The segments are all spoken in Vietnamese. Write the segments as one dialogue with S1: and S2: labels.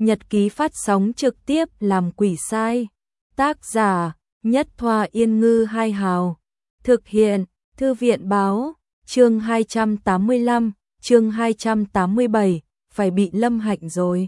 S1: nhật ký phát sóng trực tiếp làm quỷ sai. Tác giả, Nhất Thoa Yên Ngư Hai Hào. Thực hiện, Thư viện Báo. Chương 285, chương 287, phải bị Lâm Hạnh rồi.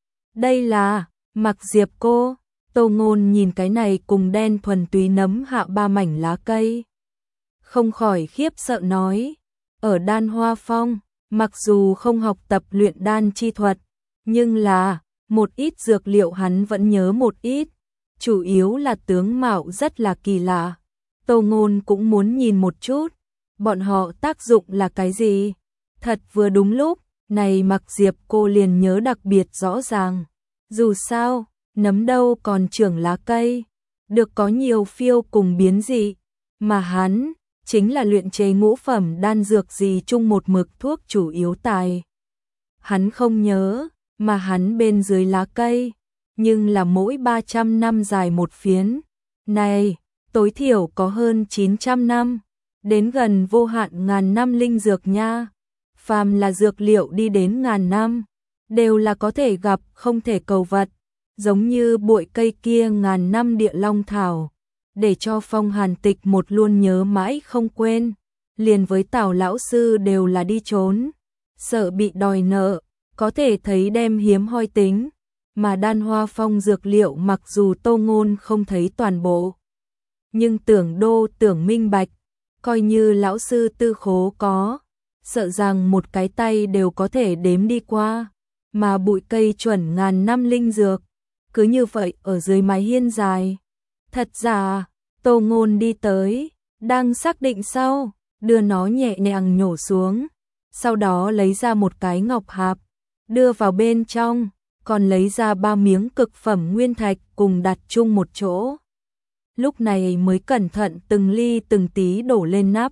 S1: Đây là, Mặc Diệp cô. Tô Ngôn nhìn cái này cùng đen thuần túy nấm hạ 3 mảnh lá cây. Không khỏi khiếp sợ nói, ở Đan Hoa Phong, mặc dù không học tập luyện đan chi thuật, nhưng là, một ít dược liệu hắn vẫn nhớ một ít, chủ yếu là tướng mạo rất là kỳ lạ. Tô Ngôn cũng muốn nhìn một chút, bọn họ tác dụng là cái gì? Thật vừa đúng lúc, này Mặc Diệp cô liền nhớ đặc biệt rõ ràng. Dù sao, nấm đâu còn trưởng lá cây, được có nhiều phiêu cùng biến dị, mà hắn chính là luyện chế ngũ phẩm đan dược gì chung một mực thuốc chủ yếu tài. Hắn không nhớ, mà hắn bên dưới lá cây, nhưng là mỗi 300 năm dài một phiến. Này, tối thiểu có hơn 900 năm, đến gần vô hạn ngàn năm linh dược nha. Phàm là dược liệu đi đến ngàn năm, đều là có thể gặp không thể cầu vật, giống như bụi cây kia ngàn năm địa long thảo, để cho Phong Hàn Tịch một luôn nhớ mãi không quên, liền với Tào lão sư đều là đi trốn, sợ bị đòi nợ, có thể thấy đem hiếm hoi tính, mà Đan Hoa Phong dược liệu mặc dù Tô Ngôn không thấy toàn bộ, nhưng tưởng minh bạch, coi như lão sư tư khố có, sợ rằng một cái tay đều có thể đếm đi qua, mà bụi cây chuẩn ngàn năm linh dược, cứ như vậy ở dưới mái hiên dài. Thật ra, Tô Ngôn đi tới, đang xác định sau, đưa nó nhẹ nhàng nhổ xuống, sau đó lấy ra một cái ngọc hạp, đưa vào bên trong, còn lấy ra 3 miếng cực phẩm nguyên thạch cùng đặt chung một chỗ. Lúc này mới cẩn thận từng ly từng tí đổ lên nắp.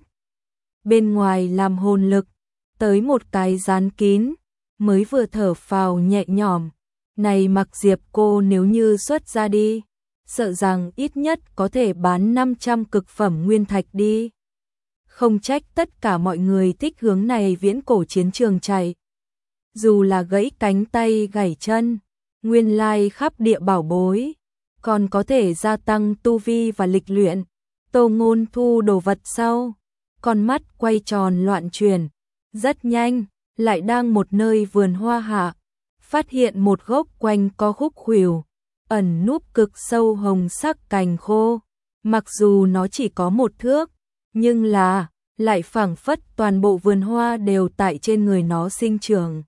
S1: Bên ngoài làm hồn lực, tới một cái dán kín, mới vừa thở phào nhẹ nhõm. Này Mặc Diệp cô nếu như xuất ra đi, sợ rằng ít nhất có thể bán 500 cực phẩm nguyên thạch đi. Không trách tất cả mọi người thích hướng này viễn cổ chiến trường chạy. Dù là gãy cánh tay gãy chân, nguyên lai khắp địa bảo bối, còn có thể gia tăng tu vi và lịch luyện. Tô Ngôn thu đồ vật sau, con mắt quay tròn loạn chuyển, rất nhanh, lại đang một nơi vườn hoa hạ, phát hiện một gốc quanh co khúc khuỷu, ẩn núp cực sâu hồng sắc cành khô, mặc dù nó chỉ có 1 thước, nhưng là lại phảng phất toàn bộ vườn hoa đều tại trên người nó sinh trưởng.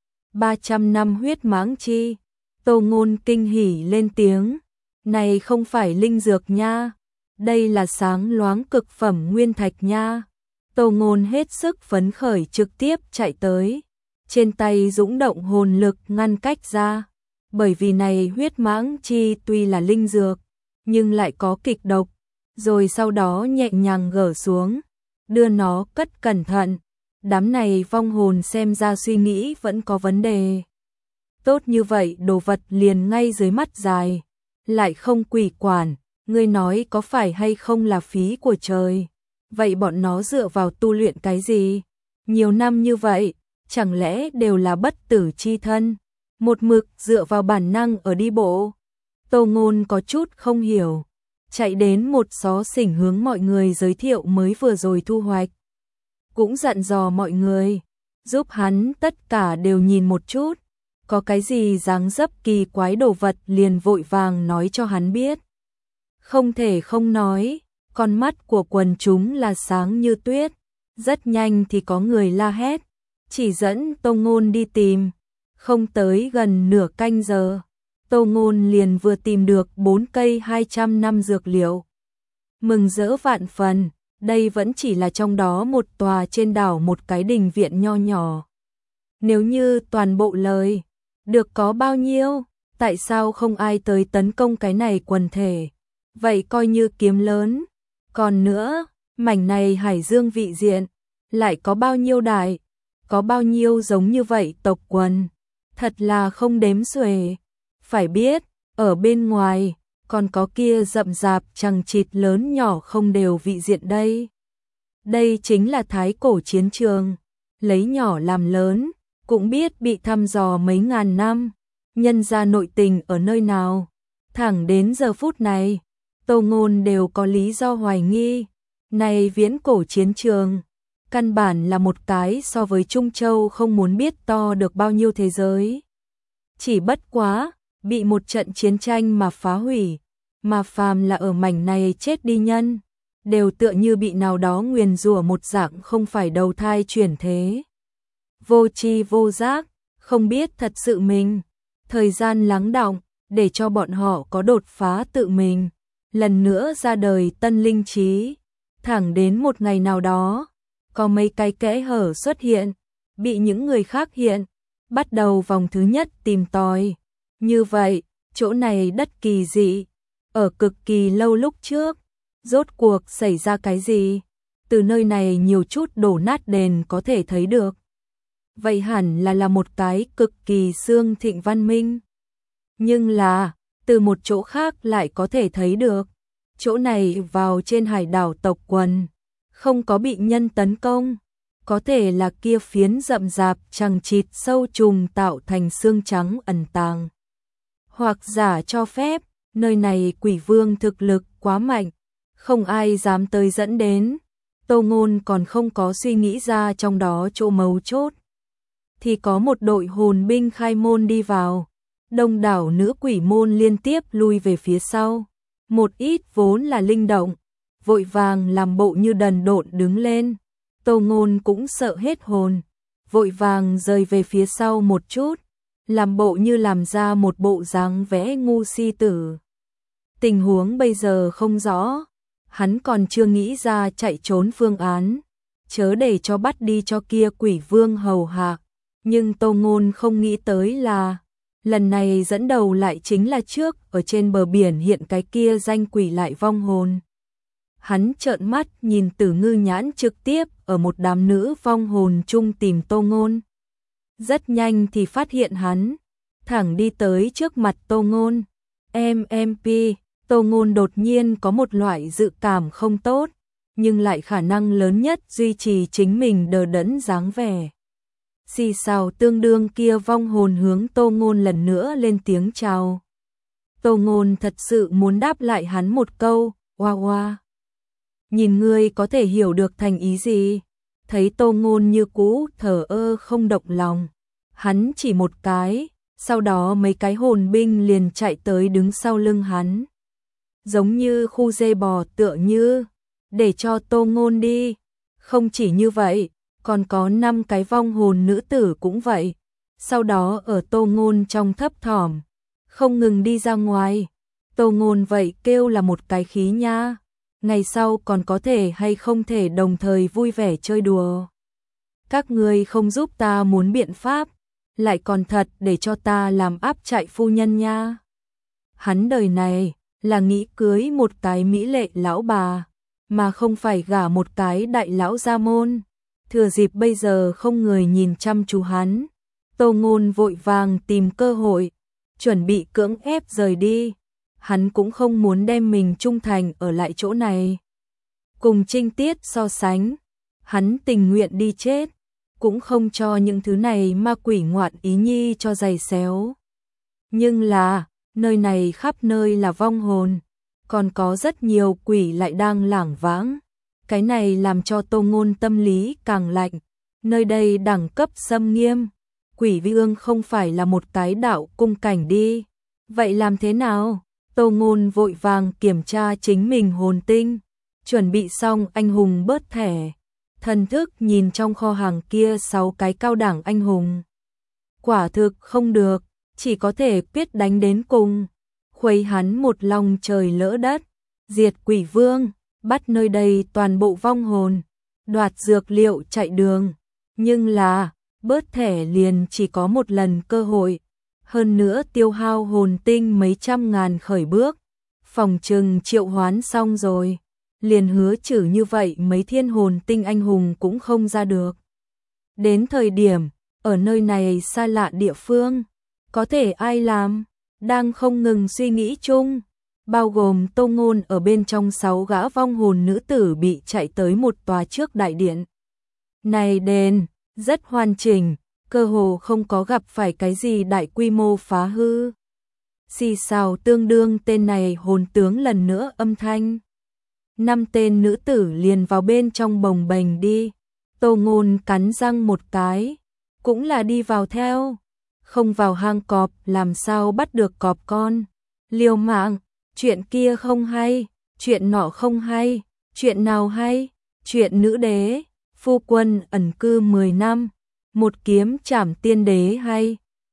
S1: 300 năm huyết mãng chi. Tô Ngôn kinh hỉ lên tiếng, này không phải linh dược nha, đây là sáng loáng cực phẩm nguyên thạch nha. Tô Ngôn hết sức phấn khởi trực tiếp chạy tới, trên tay dũng động hồn lực ngăn cách ra, bởi vì này huyết mãng chi tuy là linh dược, nhưng lại có kịch độc, rồi sau đó nhẹ nhàng gỡ xuống, đưa nó cất cẩn thận. Đám này vong hồn xem ra suy nghĩ vẫn có vấn đề. Tốt như vậy đồ vật liền ngay dưới mắt dài, lại không quỷ quản, ngươi nói có phải hay không là phí của trời. Vậy bọn nó dựa vào tu luyện cái gì? Nhiều năm như vậy, chẳng lẽ đều là bất tử chi thân, một mực dựa vào bản năng ở đi bộ? Tô Ngôn có chút không hiểu, chạy đến một xó xỉnh hướng mọi người giới thiệu mới vừa rồi thu hoạch. Cũng dặn dò mọi người, giúp hắn tất cả đều nhìn một chút, có cái gì dáng dấp kỳ quái đồ vật liền vội vàng nói cho hắn biết. Không thể không nói, con mắt của quần chúng là sáng như tuyết, rất nhanh thì có người la hét, chỉ dẫn Tô Ngôn đi tìm. Không tới gần nửa canh giờ, Tô Ngôn liền vừa tìm được 4 cây 200 năm dược liệu. Mừng rỡ vạn phần. Đây vẫn chỉ là trong đó một tòa trên đảo một cái đình viện nho nhỏ. Nếu như toàn bộ lời, được có bao nhiêu, tại sao không ai tới tấn công cái này quần thể? Vậy coi như kiếm lớn. Còn nữa, mảnh này hải dương vị diện, lại có bao nhiêu đại, có bao nhiêu giống như vậy tộc quần. Thật là không đếm xuể. Phải biết, ở bên ngoài, còn có kia rậm rạp chằng chịt lớn nhỏ không đều vị diện đây. Đây chính là thái cổ chiến trường, lấy nhỏ làm lớn, cũng biết bị thăm dò mấy ngàn năm, nhân ra nội tình ở nơi nào. Thẳng đến giờ phút này, Tô Ngôn đều có lý do hoài nghi. Này viễn cổ chiến trường, căn bản là một cái so với Trung Châu không muốn biết to được bao nhiêu thế giới. Chỉ bất quá, bị một trận chiến tranh mà phá hủy, mà phàm là ở mảnh này chết đi nhân, đều tựa như bị nào đó nguyền rủa một dạng không phải đầu thai chuyển thế. Vô tri vô giác, không biết thật sự mình, thời gian lắng đọng, để cho bọn họ có đột phá tự mình, lần nữa ra đời tân linh trí, thẳng đến một ngày nào đó, có mấy cái kẽ hở xuất hiện, bị những người khác hiện, bắt đầu vòng thứ nhất tìm tòi. Như vậy, chỗ này đất kỳ dị, ở cực kỳ lâu lúc trước, rốt cuộc xảy ra cái gì? Từ nơi này nhiều chút đổ nát đền có thể thấy được. Vậy hẳn là một cái cực kỳ xương thịnh văn minh. Nhưng là, từ một chỗ khác lại có thể thấy được. Chỗ này vào trên hải đảo tộc quần, không có bị nhân tấn công. Có thể là kia phiến rậm rạp chằng chịt sâu trùng tạo thành xương trắng ẩn tàng. Hoặc giả cho phép, nơi này quỷ vương thực lực quá mạnh, không ai dám tới dẫn đến. Tô Ngôn còn không có suy nghĩ ra trong đó chỗ mấu chốt. Thì có một đội hồn binh khai môn đi vào. Đông đảo nữ quỷ môn liên tiếp lui về phía sau. Một ít vốn là linh động, vội vàng làm bộ như đần độn đứng lên. Tô Ngôn cũng sợ hết hồn, vội vàng rời về phía sau một chút, làm bộ như làm ra một bộ dáng vẽ ngu si tử. Tình huống bây giờ không rõ, hắn còn chưa nghĩ ra chạy trốn phương án, chớ để cho bắt đi cho kia quỷ vương hầu hạ. Nhưng Tô Ngôn không nghĩ tới là, lần này dẫn đầu lại chính là trước ở trên bờ biển hiện cái kia danh quỷ lại vong hồn. Hắn trợn mắt nhìn Tử Ngư Nhãn trực tiếp ở một đám nữ vong hồn chung tìm Tô Ngôn. Rất nhanh thì phát hiện hắn, thẳng đi tới trước mặt Tô Ngôn. MMP, Tô Ngôn đột nhiên có một loại dự cảm không tốt, nhưng lại khả năng lớn nhất duy trì chính mình đờ đẫn dáng vẻ. Xì xào tương đương kia vong hồn hướng Tô Ngôn lần nữa lên tiếng chào. Tô Ngôn thật sự muốn đáp lại hắn một câu, oa oa. Nhìn ngươi có thể hiểu được thành ý gì? Thấy Tô Ngôn như cũ thờ ơ không động lòng. Hắn chỉ một cái, sau đó mấy cái hồn binh liền chạy tới đứng sau lưng hắn. Giống như khu dê bò tựa như, để cho Tô Ngôn đi. Không chỉ như vậy, còn có 5 cái vong hồn nữ tử cũng vậy. Sau đó ở Tô Ngôn trong thấp thỏm, không ngừng đi ra ngoài. Tô Ngôn vậy kêu là một cái khí nha. Ngày sau còn có thể hay không thể đồng thời vui vẻ chơi đùa. Các ngươi không giúp ta muốn biện pháp, lại còn thật để cho ta làm áp chạy phu nhân nha. Hắn đời này là nghĩ cưới một cái mỹ lệ lão bà, mà không phải gả một cái đại lão gia môn. Thừa dịp bây giờ không người nhìn chăm chú hắn, Tô Ngôn vội vàng tìm cơ hội, chuẩn bị cưỡng ép rời đi. Hắn cũng không muốn đem mình trung thành ở lại chỗ này. Cùng Trinh Tiết so sánh, hắn tình nguyện đi chết, cũng không cho những thứ này ma quỷ ngoạn ý nhi cho giày xéo. Nhưng là, nơi này khắp nơi là vong hồn, còn có rất nhiều quỷ lại đang lảng vãng. Cái này làm cho Tô Ngôn tâm lý càng lạnh. Nơi đây đẳng cấp xâm nghiêm, quỷ vương không phải là một cái đạo cung cảnh đi. Vậy làm thế nào? Tô Ngôn vội vàng kiểm tra chính mình hồn tinh, chuẩn bị xong anh hùng bớt thẻ. Thần thức nhìn trong kho hàng kia 6 cái cao đẳng anh hùng. Quả thực không được, chỉ có thể quyết đánh đến cùng. Khuấy hắn một lòng trời lỡ đất, diệt quỷ vương, bắt nơi đây toàn bộ vong hồn, đoạt dược liệu chạy đường. Nhưng là, bớt thẻ liền chỉ có một lần cơ hội. Hơn nữa tiêu hao hồn tinh mấy trăm ngàn khởi bước, phòng trừng triệu hoán xong rồi, liền hứa trừ như vậy mấy thiên hồn tinh anh hùng cũng không ra được. Đến thời điểm, ở nơi này xa lạ địa phương, có thể ai làm, đang không ngừng suy nghĩ chung, bao gồm Tô Ngôn ở bên trong 6 gã vong hồn nữ tử bị chạy tới một tòa trước đại điện. Này đền, rất hoàn chỉnh, cơ hồ không có gặp phải cái gì đại quy mô phá hư. Xì xào tương đương tên này hồn tướng lần nữa âm thanh. 5 tên nữ tử liền vào bên trong bồng bềnh đi. Tô Ngôn cắn răng một cái, cũng là đi vào theo. Không vào hang cọp làm sao bắt được cọp con. Liều mạng, chuyện kia không hay, chuyện nọ không hay, chuyện nào hay, chuyện nữ đế, phu quân ẩn cư 10 năm, một kiếm chảm tiên đế hay,